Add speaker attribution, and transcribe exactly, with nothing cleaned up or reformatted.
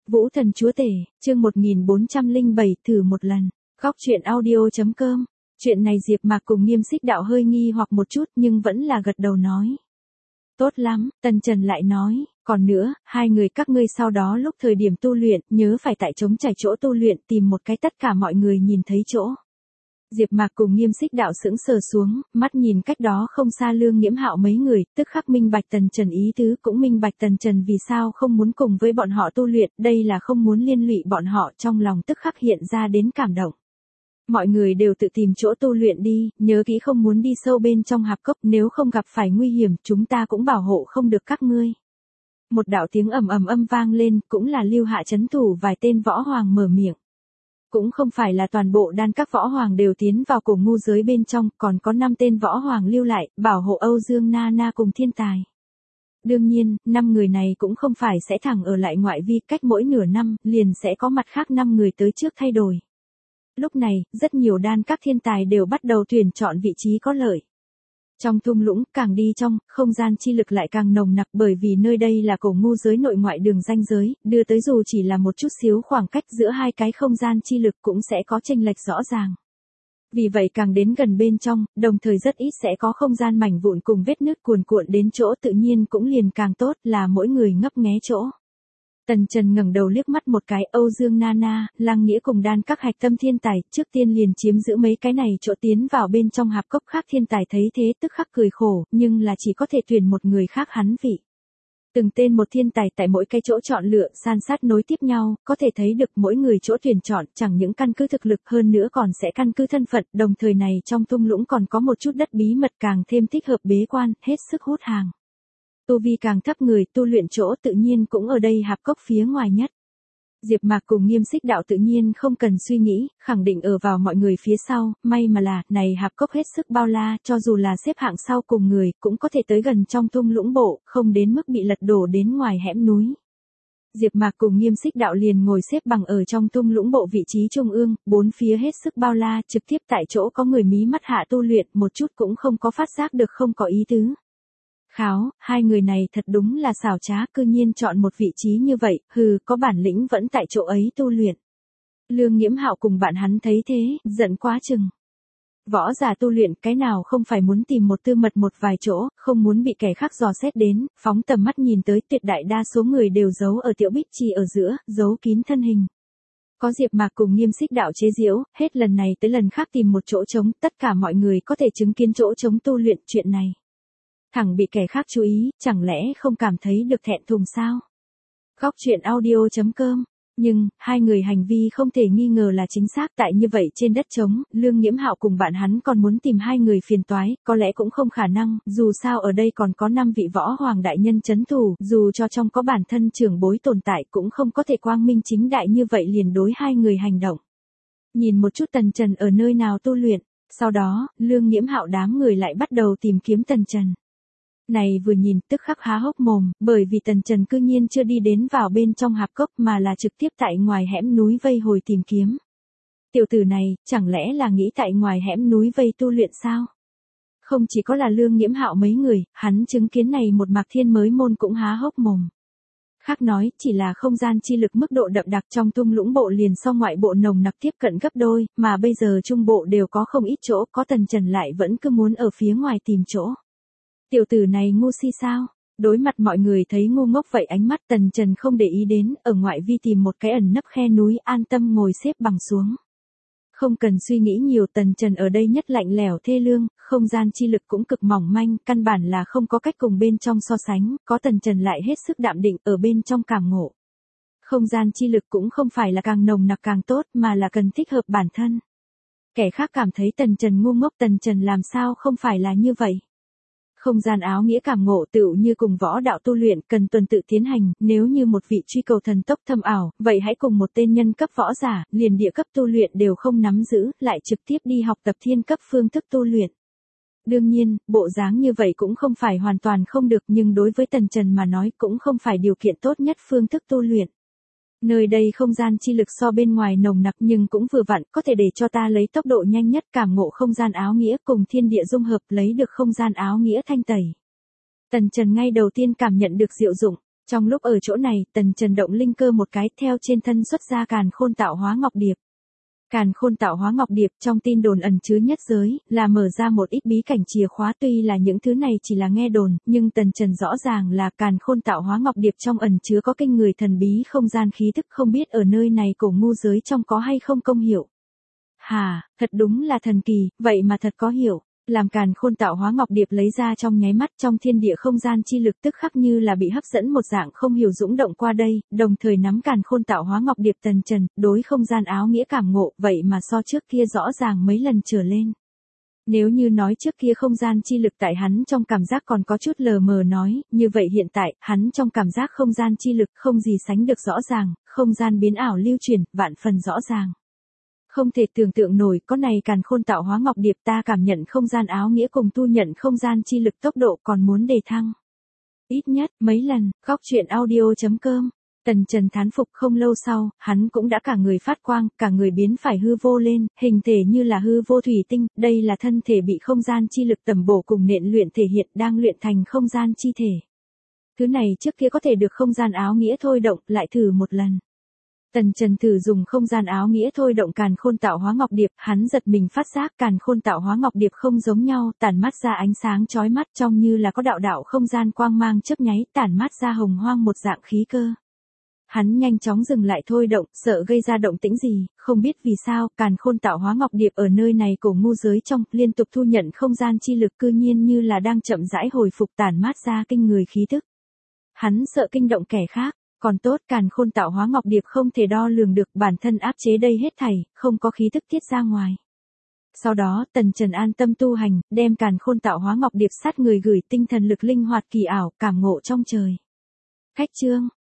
Speaker 1: Vũ Thần Chúa Tể, chương một nghìn bốn trăm lẻ bảy, thử một lần. Góc truyện audio chấm com. Chuyện này Diệp Mạc cùng Nghiêm Xích Đạo hơi nghi hoặc một chút nhưng vẫn là gật đầu nói. Tốt lắm, Tần Trần lại nói, còn nữa, hai người các ngươi sau đó lúc thời điểm tu luyện, nhớ phải tại trống trải chỗ tu luyện tìm một cái tất cả mọi người nhìn thấy chỗ. Diệp Mạc cùng Nghiêm Xích Đạo sững sờ xuống, mắt nhìn cách đó không xa Lương Nghiễm Hạo mấy người, tức khắc minh bạch Tần Trần ý tứ, cũng minh bạch Tần Trần vì sao không muốn cùng với bọn họ tu luyện, đây là không muốn liên lụy bọn họ, trong lòng tức khắc hiện ra đến cảm động. Mọi người đều tự tìm chỗ tu luyện đi, nhớ kỹ không muốn đi sâu bên trong hạp cốc, nếu không gặp phải nguy hiểm, chúng ta cũng bảo hộ không được các ngươi. Một đạo tiếng ầm ầm âm vang lên, cũng là Lưu Hạ trấn thủ vài tên võ hoàng mở miệng. Cũng không phải là toàn bộ đan các võ hoàng đều tiến vào cổ ngu giới bên trong, còn có năm tên võ hoàng lưu lại, bảo hộ Âu Dương Na Na cùng thiên tài. Đương nhiên, năm người này cũng không phải sẽ thẳng ở lại ngoại vi, cách mỗi nửa năm, liền sẽ có mặt khác năm người tới trước thay đổi. Lúc này, rất nhiều đan các thiên tài đều bắt đầu tuyển chọn vị trí có lợi. Trong thung lũng, càng đi trong, không gian chi lực lại càng nồng nặc bởi vì nơi đây là cổ ngu giới nội ngoại đường ranh giới, đưa tới dù chỉ là một chút xíu khoảng cách giữa hai cái không gian chi lực cũng sẽ có chênh lệch rõ ràng. Vì vậy càng đến gần bên trong, đồng thời rất ít sẽ có không gian mảnh vụn cùng vết nứt cuồn cuộn đến chỗ tự nhiên cũng liền càng tốt là mỗi người ngấp nghé chỗ. Tần Trần ngẩng đầu liếc mắt một cái, Âu Dương Na Na, Lăng Nghĩa cùng đan các hạch tâm thiên tài, trước tiên liền chiếm giữ mấy cái này chỗ tiến vào bên trong hạp cốc khác thiên tài thấy thế tức khắc cười khổ, nhưng là chỉ có thể tuyển một người khác hắn vị. Từng tên một thiên tài tại mỗi cái chỗ chọn lựa, san sát nối tiếp nhau, có thể thấy được mỗi người chỗ tuyển chọn chẳng những căn cứ thực lực hơn nữa còn sẽ căn cứ thân phận, đồng thời này trong thung lũng còn có một chút đất bí mật càng thêm thích hợp bế quan, hết sức hút hàng. Tu vi càng thấp người tu luyện chỗ tự nhiên cũng ở đây hạp cốc phía ngoài nhất. Diệp Mạc cùng Nghiêm Xích Đạo tự nhiên không cần suy nghĩ, khẳng định ở vào mọi người phía sau, may mà là, này hạp cốc hết sức bao la, cho dù là xếp hạng sau cùng người, cũng có thể tới gần trong thung lũng bộ, không đến mức bị lật đổ đến ngoài hẻm núi. Diệp Mạc cùng Nghiêm Xích Đạo liền ngồi xếp bằng ở trong thung lũng bộ vị trí trung ương, bốn phía hết sức bao la, trực tiếp tại chỗ có người mí mắt hạ tu luyện, một chút cũng không có phát giác được không có ý tứ. Kháo, hai người này thật đúng là xảo trá, cư nhiên chọn một vị trí như vậy, hừ, có bản lĩnh vẫn tại chỗ ấy tu luyện. Lương Nghiễm Hạo cùng bạn hắn thấy thế, giận quá chừng. Võ giả tu luyện cái nào không phải muốn tìm một tư mật một vài chỗ, không muốn bị kẻ khác dò xét đến, phóng tầm mắt nhìn tới tuyệt đại đa số người đều giấu ở tiểu bích trì ở giữa, giấu kín thân hình. Có Diệp Mạc cùng Nghiêm Xích Đạo chế giễu, hết lần này tới lần khác tìm một chỗ trống, tất cả mọi người có thể chứng kiến chỗ trống tu luyện chuyện này. Thẳng bị kẻ khác chú ý, chẳng lẽ không cảm thấy được thẹn thùng sao? Góc truyện audio chấm com. Nhưng, hai người hành vi không thể nghi ngờ là chính xác tại như vậy trên đất trống, Lương Nghiễm Hạo cùng bạn hắn còn muốn tìm hai người phiền toái, có lẽ cũng không khả năng, dù sao ở đây còn có năm vị võ hoàng đại nhân trấn thủ, dù cho trong có bản thân trưởng bối tồn tại cũng không có thể quang minh chính đại như vậy liền đối hai người hành động. Nhìn một chút Tần Trần ở nơi nào tu luyện, sau đó, Lương Nghiễm Hạo đám người lại bắt đầu tìm kiếm Tần Trần. Này vừa nhìn tức khắc há hốc mồm, bởi vì Tần Trần cư nhiên chưa đi đến vào bên trong hạp cốc mà là trực tiếp tại ngoài hẻm núi vây hồi tìm kiếm. Tiểu tử này, chẳng lẽ là nghĩ tại ngoài hẻm núi vây tu luyện sao? Không chỉ có là Lương Nghiễm Hạo mấy người, hắn chứng kiến này một Mạc Thiên mới môn cũng há hốc mồm. Khác nói, chỉ là không gian chi lực mức độ đậm đặc trong thung lũng bộ liền so ngoại bộ nồng nặc tiếp cận gấp đôi, mà bây giờ trung bộ đều có không ít chỗ, có Tần Trần lại vẫn cứ muốn ở phía ngoài tìm chỗ. Tiểu tử này ngu si sao? Đối mặt mọi người thấy ngu ngốc vậy ánh mắt Tần Trần không để ý đến, ở ngoại vi tìm một cái ẩn nấp khe núi an tâm ngồi xếp bằng xuống. Không cần suy nghĩ nhiều, Tần Trần ở đây nhất lạnh lẽo thê lương, không gian chi lực cũng cực mỏng manh, căn bản là không có cách cùng bên trong so sánh, có Tần Trần lại hết sức đạm định ở bên trong cảm ngộ. Không gian chi lực cũng không phải là càng nồng nặc càng tốt mà là cần thích hợp bản thân. Kẻ khác cảm thấy Tần Trần ngu ngốc, Tần Trần làm sao không phải là như vậy. Không gian áo nghĩa cảm ngộ tựu như cùng võ đạo tu luyện cần tuần tự tiến hành, nếu như một vị truy cầu thần tốc thâm ảo, vậy hãy cùng một tên nhân cấp võ giả, liền địa cấp tu luyện đều không nắm giữ, lại trực tiếp đi học tập thiên cấp phương thức tu luyện. Đương nhiên, bộ dáng như vậy cũng không phải hoàn toàn không được nhưng đối với Tần Trần mà nói cũng không phải điều kiện tốt nhất phương thức tu luyện. Nơi đây không gian chi lực so bên ngoài nồng nặc nhưng cũng vừa vặn có thể để cho ta lấy tốc độ nhanh nhất cảm ngộ không gian áo nghĩa cùng thiên địa dung hợp lấy được không gian áo nghĩa thanh tẩy. Tần Trần ngay đầu tiên cảm nhận được diệu dụng, Trong lúc ở chỗ này, Tần Trần động linh cơ một cái, theo trên thân xuất ra càn khôn tạo hóa ngọc điệp. Càn khôn tạo hóa ngọc điệp trong tin đồn ẩn chứa nhất giới, là mở ra một ít bí cảnh chìa khóa, tuy là những thứ này chỉ là nghe đồn, nhưng Tần Trần rõ ràng là càn khôn tạo hóa ngọc điệp trong ẩn chứa có kinh người thần bí không gian khí thức, không biết ở nơi này cổ ngu giới trong có hay không công hiệu. Hà, thật đúng là thần kỳ, vậy mà thật có hiệu. Làm càn khôn tạo hóa ngọc điệp lấy ra trong nháy mắt, trong thiên địa không gian chi lực tức khắc như là bị hấp dẫn một dạng không hiểu dũng động qua đây, đồng thời nắm càn khôn tạo hóa ngọc điệp Tần Trần, đối không gian áo nghĩa cảm ngộ, vậy mà so trước kia rõ ràng mấy lần trở lên. Nếu như nói trước kia không gian chi lực tại hắn trong cảm giác còn có chút lờ mờ nói, như vậy hiện tại, hắn trong cảm giác không gian chi lực không gì sánh được rõ ràng, không gian biến ảo lưu chuyển, vạn phần rõ ràng. Không thể tưởng tượng nổi, có này càn khôn tạo hóa ngọc điệp ta cảm nhận không gian áo nghĩa cùng tu nhận không gian chi lực tốc độ còn muốn đề thăng. Ít nhất, mấy lần, góc truyện audio.com. Tần Trần thán phục không lâu sau, hắn cũng đã cả người phát quang, cả người biến phải hư vô lên, hình thể như là hư vô thủy tinh, đây là thân thể bị không gian chi lực tầm bổ cùng nện luyện thể hiện đang luyện thành không gian chi thể. Thứ này trước kia có thể được không gian áo nghĩa thôi động, lại thử một lần. Tần Trần thử dùng không gian áo nghĩa thôi động càn khôn tạo hóa ngọc điệp, hắn giật mình phát giác càn khôn tạo hóa ngọc điệp không giống nhau, tản mát ra ánh sáng chói mắt trông như là có đạo đạo không gian quang mang chớp nháy, tản mát ra hồng hoang một dạng khí cơ. Hắn nhanh chóng dừng lại thôi động, sợ gây ra động tĩnh gì, không biết vì sao, càn khôn tạo hóa ngọc điệp ở nơi này cổ ngu giới trong, liên tục thu nhận không gian chi lực cư nhiên như là đang chậm rãi hồi phục tản mát ra kinh người khí tức. Hắn sợ kinh động kẻ khác. Còn tốt càn khôn tạo hóa ngọc điệp không thể đo lường được, bản thân áp chế đây hết thảy, không có khí tức tiết ra ngoài. Sau đó, Tần Trần an tâm tu hành, đem càn khôn tạo hóa ngọc điệp sát người gửi tinh thần lực linh hoạt kỳ ảo, cảm ngộ trong trời. Cách chương